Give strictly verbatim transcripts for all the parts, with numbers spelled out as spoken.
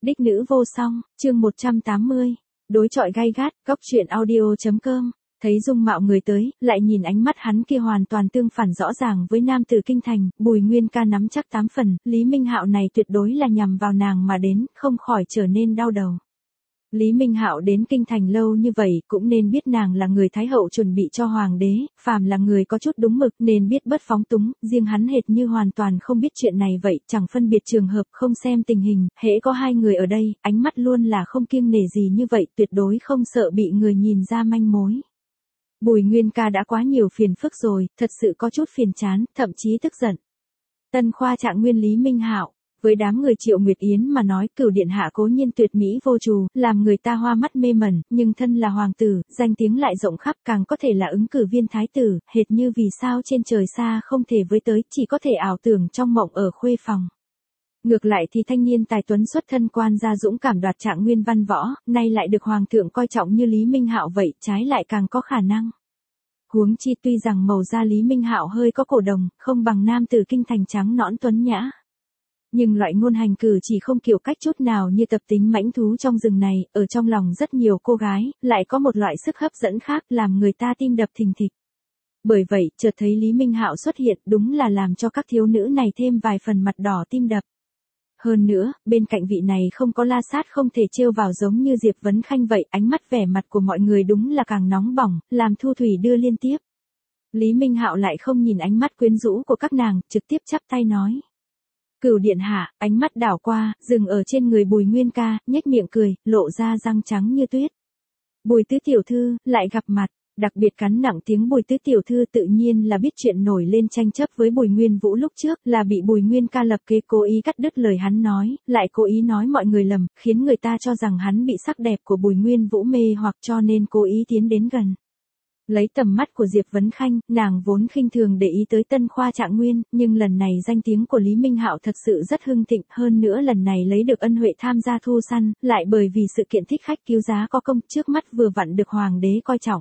Đích nữ vô song, chương một trăm tám mươi. Đối chọi gay gắt, góc truyện audio.com. Thấy dung mạo người tới, lại nhìn ánh mắt hắn kia hoàn toàn tương phản rõ ràng với nam tử kinh thành, Bùi Nguyên Ca nắm chắc tám phần, Lý Minh Hạo này tuyệt đối là nhằm vào nàng mà đến, không khỏi trở nên đau đầu. Lý Minh Hạo đến kinh thành lâu như vậy, cũng nên biết nàng là người thái hậu chuẩn bị cho hoàng đế, phàm là người có chút đúng mực nên biết bất phóng túng, riêng hắn hệt như hoàn toàn không biết chuyện này vậy, chẳng phân biệt trường hợp, không xem tình hình, hễ có hai người ở đây, ánh mắt luôn là không kiêng nể gì như vậy, tuyệt đối không sợ bị người nhìn ra manh mối. Bùi Nguyên Ca đã quá nhiều phiền phức rồi, thật sự có chút phiền chán, thậm chí tức giận. Tân khoa trạng nguyên Lý Minh Hạo. Với đám người Triệu Nguyệt Yến mà nói, Cửu điện hạ cố nhiên tuyệt mỹ vô trù, làm người ta hoa mắt mê mẩn, nhưng thân là hoàng tử, danh tiếng lại rộng khắp, càng có thể là ứng cử viên thái tử, hệt như vì sao trên trời xa không thể với tới, chỉ có thể ảo tưởng trong mộng ở khuê phòng. Ngược lại thì thanh niên tài tuấn xuất thân quan gia dũng cảm đoạt trạng nguyên văn võ, nay lại được hoàng thượng coi trọng như Lý Minh Hạo vậy, trái lại càng có khả năng. Huống chi tuy rằng màu da Lý Minh Hạo hơi có cổ đồng, không bằng nam tử kinh thành trắng nõn tuấn nhã. Nhưng loại ngôn hành cử chỉ không kiểu cách chút nào như tập tính mãnh thú trong rừng này, ở trong lòng rất nhiều cô gái, lại có một loại sức hấp dẫn khác làm người ta tim đập thình thịch. Bởi vậy, chợt thấy Lý Minh Hạo xuất hiện đúng là làm cho các thiếu nữ này thêm vài phần mặt đỏ tim đập. Hơn nữa, bên cạnh vị này không có la sát không thể trêu vào giống như Diệp Vấn Khanh vậy, ánh mắt vẻ mặt của mọi người đúng là càng nóng bỏng, làm thu thủy đưa liên tiếp. Lý Minh Hạo lại không nhìn ánh mắt quyến rũ của các nàng, trực tiếp chắp tay nói. Cửu điện hạ, ánh mắt đảo qua, dừng ở trên người Bùi Nguyên Ca, nhếch miệng cười, lộ ra răng trắng như tuyết. Bùi tứ tiểu thư, lại gặp mặt, đặc biệt cắn nặng tiếng Bùi tứ tiểu thư tự nhiên là biết chuyện nổi lên tranh chấp với Bùi Nguyên Vũ lúc trước, là bị Bùi Nguyên Ca lập kế cố ý cắt đứt lời hắn nói, lại cố ý nói mọi người lầm, khiến người ta cho rằng hắn bị sắc đẹp của Bùi Nguyên Vũ mê hoặc cho nên cố ý tiến đến gần. Lấy tầm mắt của Diệp Vấn Khanh, nàng vốn khinh thường để ý tới tân khoa trạng nguyên, nhưng lần này danh tiếng của Lý Minh Hạo thật sự rất hưng thịnh, hơn nữa lần này lấy được ân huệ tham gia thu săn, lại bởi vì sự kiện thích khách cứu giá có công, trước mắt vừa vặn được hoàng đế coi trọng.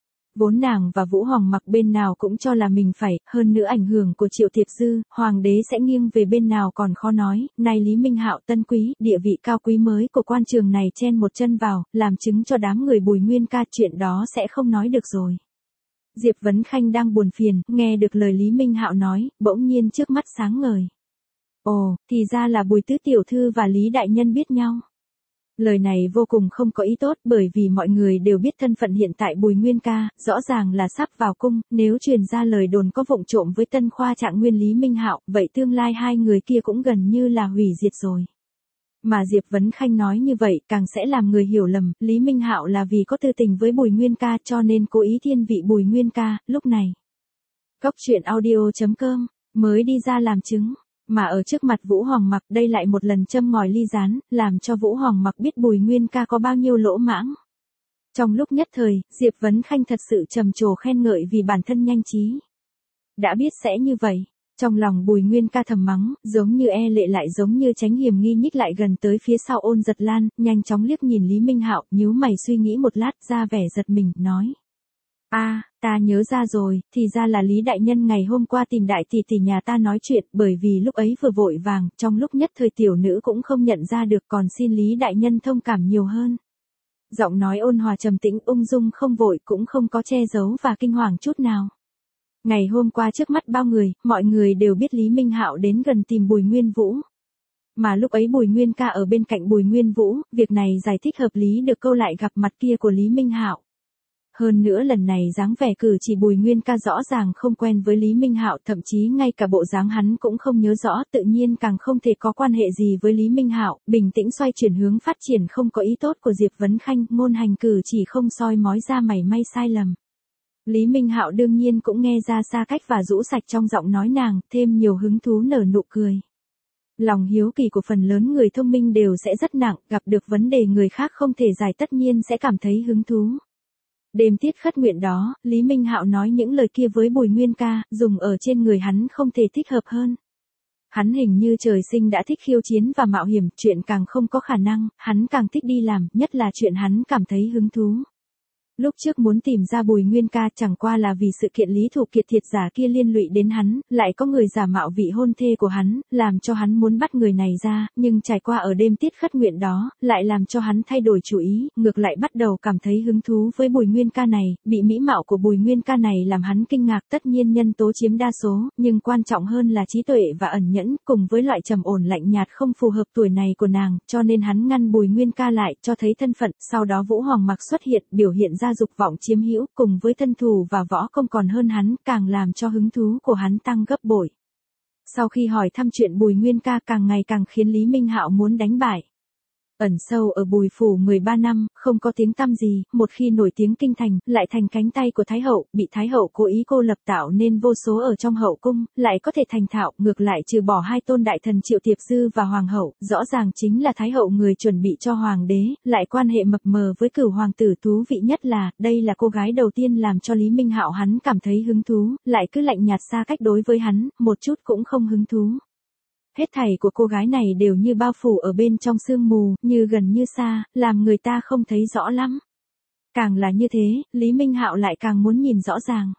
Vốn nàng và Vũ Hoàng mặc bên nào cũng cho là mình phải, hơn nữa ảnh hưởng của Triệu Thiệp Dư, hoàng đế sẽ nghiêng về bên nào còn khó nói, nay Lý Minh Hạo tân quý, địa vị cao quý mới của quan trường này chen một chân vào, làm chứng cho đám người Bùi Nguyên Ca chuyện đó sẽ không nói được rồi. Diệp Vấn Khanh đang buồn phiền, nghe được lời Lý Minh Hạo nói, bỗng nhiên trước mắt sáng ngời. Ồ, thì ra là Bùi tứ tiểu thư và Lý đại nhân biết nhau. Lời này vô cùng không có ý tốt bởi vì mọi người đều biết thân phận hiện tại Bùi Nguyên Ca, rõ ràng là sắp vào cung, nếu truyền ra lời đồn có vụng trộm với tân khoa trạng nguyên Lý Minh Hạo, vậy tương lai hai người kia cũng gần như là hủy diệt rồi. Mà Diệp Vấn Khanh nói như vậy càng sẽ làm người hiểu lầm, Lý Minh Hạo là vì có tư tình với Bùi Nguyên Ca cho nên cố ý thiên vị Bùi Nguyên Ca, lúc này. Góc truyện audio.com, mới đi ra làm chứng. Mà ở trước mặt Vũ Hoàng Mặc đây lại một lần châm ngòi ly rán, làm cho Vũ Hoàng Mặc biết Bùi Nguyên Ca có bao nhiêu lỗ mãng. Trong lúc nhất thời, Diệp Vấn Khanh thật sự trầm trồ khen ngợi vì bản thân nhanh trí. Đã biết sẽ như vậy, trong lòng Bùi Nguyên Ca thầm mắng, giống như e lệ lại giống như tránh hiểm nghi nhích lại gần tới phía sau Ôn Giật Lan, nhanh chóng liếc nhìn Lý Minh Hạo, nhíu mày suy nghĩ một lát ra vẻ giật mình, nói. A, à, ta nhớ ra rồi, thì ra là Lý đại nhân ngày hôm qua tìm đại tỷ tỷ nhà ta nói chuyện, bởi vì lúc ấy vừa vội vàng, trong lúc nhất thời tiểu nữ cũng không nhận ra được, còn xin Lý đại nhân thông cảm nhiều hơn. Giọng nói ôn hòa trầm tĩnh ung dung không vội cũng không có che giấu và kinh hoàng chút nào. Ngày hôm qua trước mắt bao người, mọi người đều biết Lý Minh Hạo đến gần tìm Bùi Nguyên Vũ. Mà lúc ấy Bùi Nguyên Ca ở bên cạnh Bùi Nguyên Vũ, việc này giải thích hợp lý được câu lại gặp mặt kia của Lý Minh Hạo. Hơn nữa lần này dáng vẻ cử chỉ Bùi Nguyên Ca rõ ràng không quen với Lý Minh Hạo, thậm chí ngay cả bộ dáng hắn cũng không nhớ rõ, tự nhiên càng không thể có quan hệ gì với Lý Minh Hạo, bình tĩnh xoay chuyển hướng phát triển không có ý tốt của Diệp Vấn Khanh, ngôn hành cử chỉ không soi mói ra mảy may sai lầm. Lý Minh Hạo đương nhiên cũng nghe ra xa cách và rũ sạch trong giọng nói nàng, thêm nhiều hứng thú nở nụ cười. Lòng hiếu kỳ của phần lớn người thông minh đều sẽ rất nặng, gặp được vấn đề người khác không thể giải tất nhiên sẽ cảm thấy hứng thú. Đêm tiết khất nguyện đó, Lý Minh Hạo nói những lời kia với Bùi Nguyên Ca, dùng ở trên người hắn không thể thích hợp hơn. Hắn hình như trời sinh đã thích khiêu chiến và mạo hiểm, chuyện càng không có khả năng, hắn càng thích đi làm, nhất là chuyện hắn cảm thấy hứng thú. Lúc trước muốn tìm ra Bùi Nguyên Ca chẳng qua là vì sự kiện Lý Thục Kiệt thiệt giả kia liên lụy đến hắn, lại có người giả mạo vị hôn thê của hắn, làm cho hắn muốn bắt người này ra, nhưng trải qua ở đêm tiết khất nguyện đó, lại làm cho hắn thay đổi chủ ý, ngược lại bắt đầu cảm thấy hứng thú với Bùi Nguyên Ca này, bị mỹ mạo của Bùi Nguyên Ca này làm hắn kinh ngạc, tất nhiên nhân tố chiếm đa số, nhưng quan trọng hơn là trí tuệ và ẩn nhẫn, cùng với loại trầm ổn lạnh nhạt không phù hợp tuổi này của nàng, cho nên hắn ngăn Bùi Nguyên Ca lại, cho thấy thân phận, sau đó Vũ Hoàng Mặc xuất hiện, biểu hiện ra dục vọng chiếm hữu, cùng với thân thủ và võ công còn hơn hắn, càng làm cho hứng thú của hắn tăng gấp bội. Sau khi hỏi thăm chuyện Bùi Nguyên Ca càng ngày càng khiến Lý Minh Hạo muốn đánh bại. Ẩn sâu ở Bùi phủ mười ba năm, không có tiếng tăm gì, một khi nổi tiếng kinh thành, lại thành cánh tay của Thái hậu, bị Thái hậu cố ý cô lập tạo nên vô số ở trong hậu cung, lại có thể thành thạo, ngược lại trừ bỏ hai tôn đại thần Triệu Tiệp Dư và Hoàng hậu, rõ ràng chính là Thái hậu người chuẩn bị cho Hoàng đế, lại quan hệ mập mờ với Cửu hoàng tử. Thú vị nhất là, đây là cô gái đầu tiên làm cho Lý Minh Hạo hắn cảm thấy hứng thú, lại cứ lạnh nhạt xa cách đối với hắn, một chút cũng không hứng thú. Hết thảy của cô gái này đều như bao phủ ở bên trong sương mù, như gần như xa, làm người ta không thấy rõ lắm. Càng là như thế, Lý Minh Hạo lại càng muốn nhìn rõ ràng.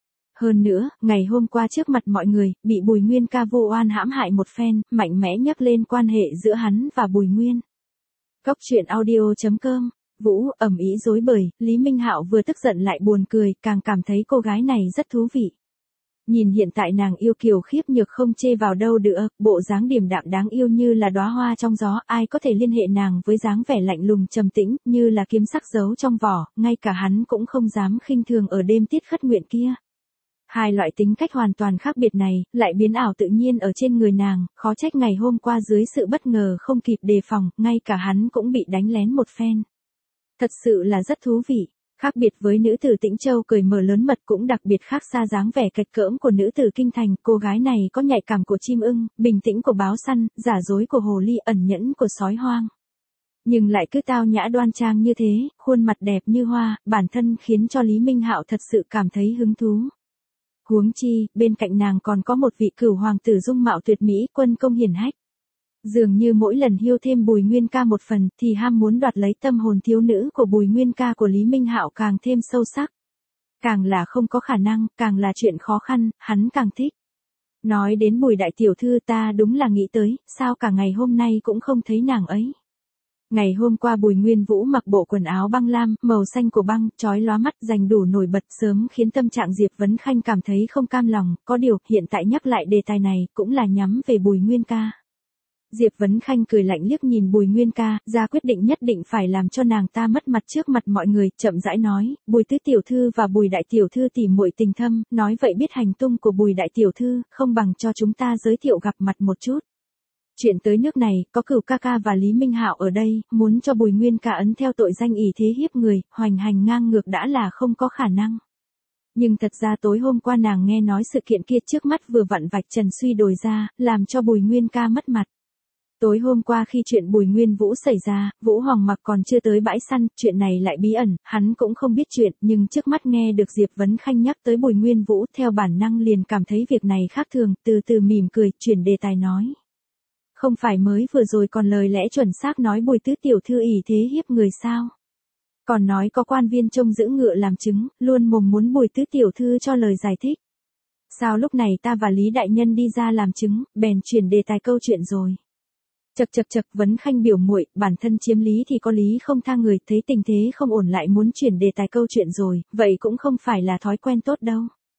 Hơn nữa, ngày hôm qua trước mặt mọi người, bị Bùi Nguyên Ca vô oan hãm hại một phen, mạnh mẽ nhắc lên quan hệ giữa hắn và Bùi Nguyên. Cốc truyện audio chấm com, Vũ ầm ĩ dối bời, Lý Minh Hạo vừa tức giận lại buồn cười, càng cảm thấy cô gái này rất thú vị. Nhìn hiện tại nàng yêu kiều khiếp nhược không chê vào đâu nữa, bộ dáng điềm đạm đáng yêu như là đóa hoa trong gió, ai có thể liên hệ nàng với dáng vẻ lạnh lùng trầm tĩnh, như là kiếm sắc giấu trong vỏ, ngay cả hắn cũng không dám khinh thường ở đêm tiết khất nguyện kia. Hai loại tính cách hoàn toàn khác biệt này, lại biến ảo tự nhiên ở trên người nàng, khó trách ngày hôm qua dưới sự bất ngờ không kịp đề phòng, ngay cả hắn cũng bị đánh lén một phen. Thật sự là rất thú vị. Khác biệt với nữ tử Tĩnh Châu cười mở lớn mật cũng đặc biệt khác xa dáng vẻ kịch cỡm của nữ tử Kinh Thành, cô gái này có nhạy cảm của chim ưng, bình tĩnh của báo săn, giả dối của hồ ly, ẩn nhẫn của sói hoang. Nhưng lại cứ tao nhã đoan trang như thế, khuôn mặt đẹp như hoa, bản thân khiến cho Lý Minh Hạo thật sự cảm thấy hứng thú. Huống chi, bên cạnh nàng còn có một vị Cửu hoàng tử dung mạo tuyệt mỹ, quân công hiển hách. Dường như mỗi lần hiêu thêm Bùi Nguyên Ca một phần, thì ham muốn đoạt lấy tâm hồn thiếu nữ của Bùi Nguyên Ca của Lý Minh Hạo càng thêm sâu sắc. Càng là không có khả năng, càng là chuyện khó khăn, hắn càng thích. Nói đến Bùi đại tiểu thư ta đúng là nghĩ tới, sao cả ngày hôm nay cũng không thấy nàng ấy. Ngày hôm qua Bùi Nguyên Vũ mặc bộ quần áo băng lam, màu xanh của băng, chói lóa mắt, giành đủ nổi bật, sớm khiến tâm trạng Diệp Vấn Khanh cảm thấy không cam lòng, có điều, hiện tại nhắc lại đề tài này, cũng là nhắm về Bùi Nguyên Ca. Diệp Vấn Khanh cười lạnh liếc nhìn Bùi Nguyên Ca, ra quyết định nhất định phải làm cho nàng ta mất mặt trước mặt mọi người, chậm rãi nói, Bùi tứ tiểu thư và Bùi đại tiểu thư tỉ muội tình thâm, nói vậy biết hành tung của Bùi đại tiểu thư, không bằng cho chúng ta giới thiệu gặp mặt một chút. Chuyện tới nước này, có Cửu ca ca và Lý Minh Hạo ở đây, muốn cho Bùi Nguyên Ca ấn theo tội danh ỷ thế hiếp người, hoành hành ngang ngược đã là không có khả năng. Nhưng thật ra tối hôm qua nàng nghe nói sự kiện kia trước mắt vừa vặn vạch trần suy đồi ra, làm cho Bùi Nguyên Ca mất mặt. Tối hôm qua khi chuyện Bùi Nguyên Vũ xảy ra, Vũ Hoàng Mặc còn chưa tới bãi săn, chuyện này lại bí ẩn, hắn cũng không biết chuyện, nhưng trước mắt nghe được Diệp Vấn Khanh nhắc tới Bùi Nguyên Vũ, theo bản năng liền cảm thấy việc này khác thường, từ từ mỉm cười, chuyển đề tài nói. Không phải mới vừa rồi còn lời lẽ chuẩn xác nói Bùi tứ tiểu thư ỷ thế hiếp người sao? Còn nói có quan viên trông giữ ngựa làm chứng, luôn mồm muốn Bùi tứ tiểu thư cho lời giải thích. Sao lúc này ta và Lý đại nhân đi ra làm chứng, bèn chuyển đề tài câu chuyện rồi. Chật chật chật, Vấn Khanh biểu muội, bản thân chiếm lý thì có lý không tha người, thấy tình thế không ổn lại muốn chuyển đề tài câu chuyện rồi, vậy cũng không phải là thói quen tốt đâu.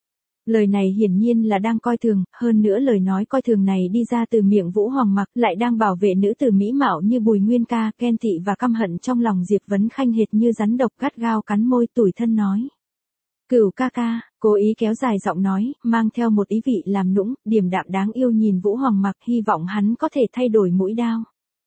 Lời này hiển nhiên là đang coi thường, hơn nữa lời nói coi thường này đi ra từ miệng Vũ Hoàng Mặc, lại đang bảo vệ nữ tử mỹ mạo như Bùi Nguyên Ca, ghen tị và căm hận trong lòng Diệp Vấn Khanh hệt như rắn độc, gắt gao cắn môi, tủi thân nói. Cửu ca ca, cố ý kéo dài giọng nói, mang theo một ý vị làm nũng, điềm đạm đáng yêu nhìn Vũ Hoàng Mặc, hy vọng hắn có thể thay đổi mũi đao.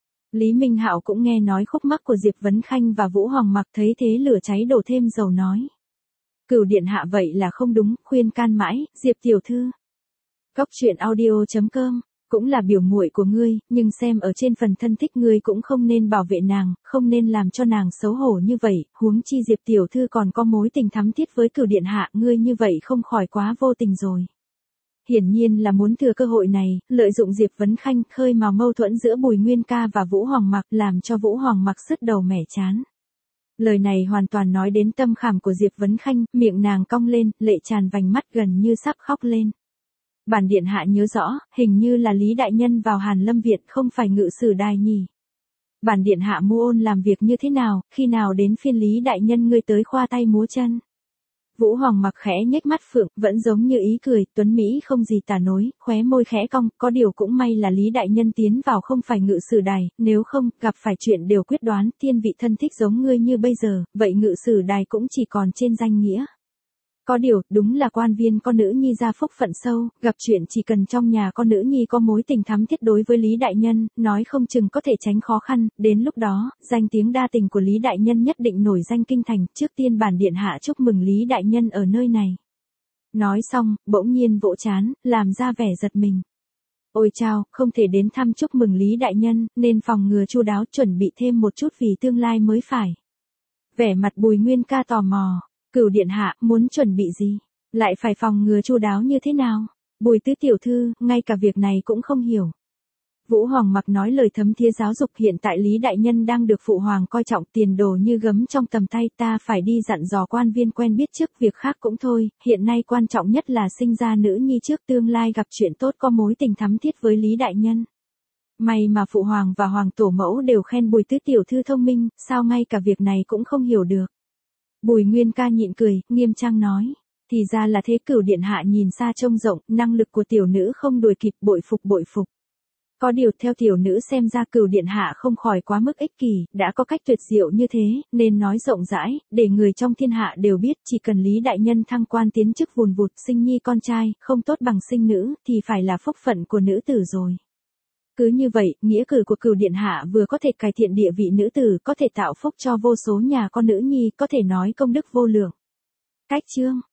Lý Minh Hạo cũng nghe nói khúc mắc của Diệp Vấn Khanh và Vũ Hoàng Mặc, thấy thế lửa cháy đổ thêm dầu nói. Cửu điện hạ vậy là không đúng, khuyên can mãi, Diệp tiểu thư. Cốc truyện audio chấm com, cũng là biểu muội của ngươi, nhưng xem ở trên phần thân thích ngươi cũng không nên bảo vệ nàng, không nên làm cho nàng xấu hổ như vậy, huống chi Diệp tiểu thư còn có mối tình thắm thiết với Cửu điện hạ, ngươi như vậy không khỏi quá vô tình rồi. Hiển nhiên là muốn thừa cơ hội này, lợi dụng Diệp Vấn Khanh khơi mào mâu thuẫn giữa Bùi Nguyên Ca và Vũ Hoàng Mặc, làm cho Vũ Hoàng Mặc sứt đầu mẻ chán. Lời này hoàn toàn nói đến tâm khảm của Diệp Vấn Khanh, miệng nàng cong lên, lệ tràn vành mắt gần như sắp khóc lên. Bản điện hạ nhớ rõ, hình như là Lý đại nhân vào Hàn Lâm Viện không phải Ngự Sử Đài nhỉ. Bản điện hạ Mu Ôn làm việc như thế nào, khi nào đến phiên Lý đại nhân ngươi tới khoa tay múa chân. Vũ Hoàng mặc khẽ nhếch mắt phượng, vẫn giống như ý cười, tuấn Mỹ không gì tả nối, khóe môi khẽ cong, có điều cũng may là Lý đại nhân tiến vào không phải Ngự Sử Đài, nếu không, gặp phải chuyện đều quyết đoán, thiên vị thân thích giống ngươi như bây giờ, vậy Ngự Sử Đài cũng chỉ còn trên danh nghĩa. Có điều, đúng là quan viên con nữ nhi gia phúc phận sâu, gặp chuyện chỉ cần trong nhà con nữ nhi có mối tình thắm thiết đối với Lý đại nhân, nói không chừng có thể tránh khó khăn, đến lúc đó, danh tiếng đa tình của Lý đại nhân nhất định nổi danh kinh thành, trước tiên bản điện hạ chúc mừng Lý đại nhân ở nơi này. Nói xong, bỗng nhiên vỗ trán, làm ra vẻ giật mình. Ôi chao, không thể đến thăm chúc mừng Lý đại nhân, nên phòng ngừa chu đáo chuẩn bị thêm một chút vì tương lai mới phải. Vẻ mặt Bùi Nguyên Ca tò mò. Cửu điện hạ, muốn chuẩn bị gì? Lại phải phòng ngừa chu đáo như thế nào? Bùi tứ tiểu thư, ngay cả việc này cũng không hiểu. Vũ Hoàng mặc nói lời thấm thía giáo dục, hiện tại Lý đại nhân đang được phụ hoàng coi trọng, tiền đồ như gấm trong tầm tay, ta phải đi dặn dò quan viên quen biết trước, việc khác cũng thôi, hiện nay quan trọng nhất là sinh ra nữ nhi trước, tương lai gặp chuyện tốt có mối tình thắm thiết với Lý đại nhân. May mà phụ hoàng và hoàng tổ mẫu đều khen Bùi tứ tiểu thư thông minh, sao ngay cả việc này cũng không hiểu được. Bùi Nguyên Ca nhịn cười, nghiêm trang nói, thì ra là thế. Cửu điện hạ nhìn xa trông rộng, năng lực của tiểu nữ không đuổi kịp, bội phục bội phục. Có điều theo tiểu nữ xem ra Cửu điện hạ không khỏi quá mức ích kỷ, đã có cách tuyệt diệu như thế, nên nói rộng rãi, để người trong thiên hạ đều biết, chỉ cần Lý đại nhân thăng quan tiến chức vùn vụt, sinh nhi con trai, không tốt bằng sinh nữ, thì phải là phúc phận của nữ tử rồi. Cứ như vậy, nghĩa cử của Cửu điện hạ vừa có thể cải thiện địa vị nữ tử, có thể tạo phúc cho vô số nhà con nữ nhi, có thể nói công đức vô lượng. Cách chương